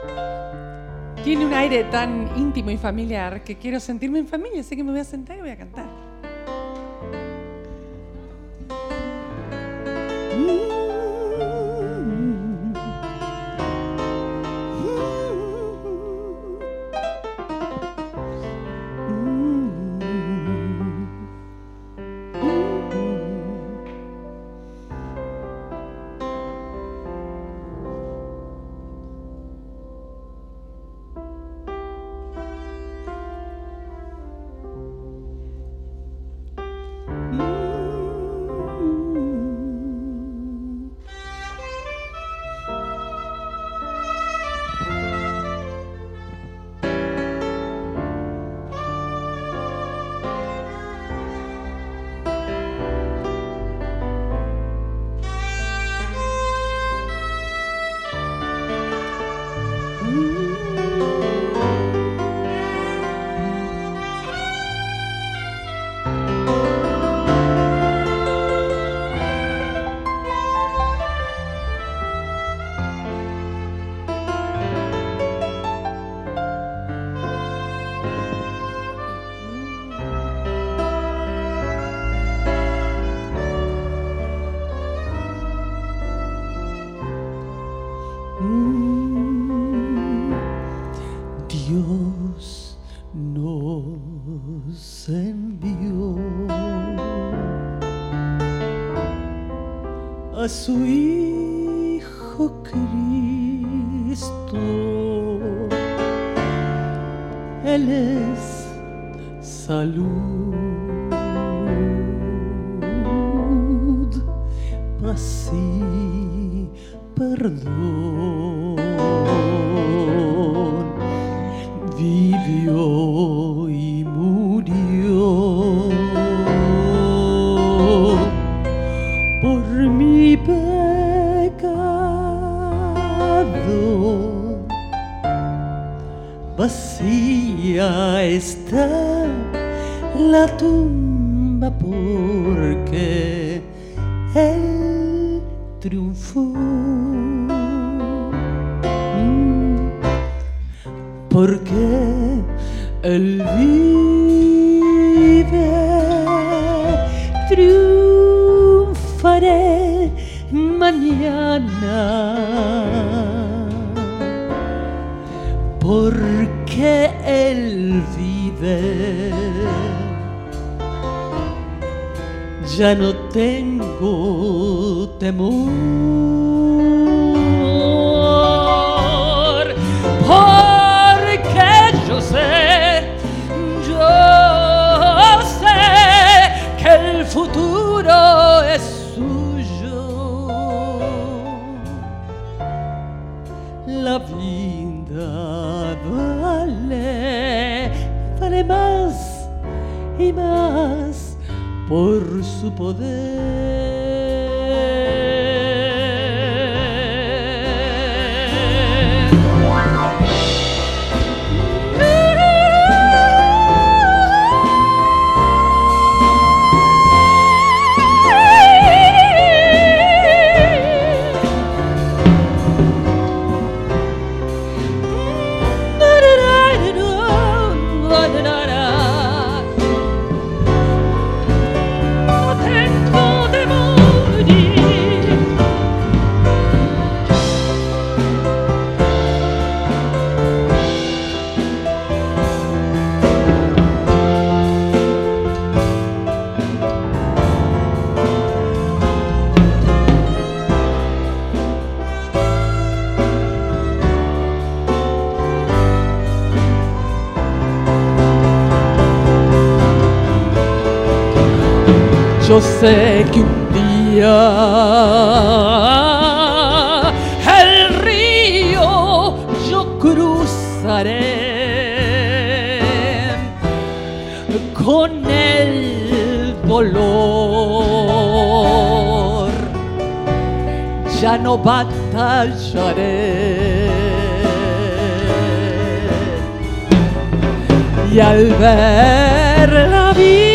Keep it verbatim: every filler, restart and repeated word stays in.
Tiene un aire tan íntimo y familiar que quiero sentirme en familia, así que me voy a sentar y voy a cantar. Dios nos envió a su Hijo Cristo. Él es salud, paz y perdón. Vivió y murió por mi pecado. Vacía está la tumba porque Él triunfó. Porque Él vive, triunfaré mañana. Porque Él vive, ya no tengo temor. Yo sé, yo sé que el futuro es suyo. La vida vale, vale más y más por su poder. Yo sé que un día el río yo cruzaré con el dolor, ya no batallaré. Y al ver la vida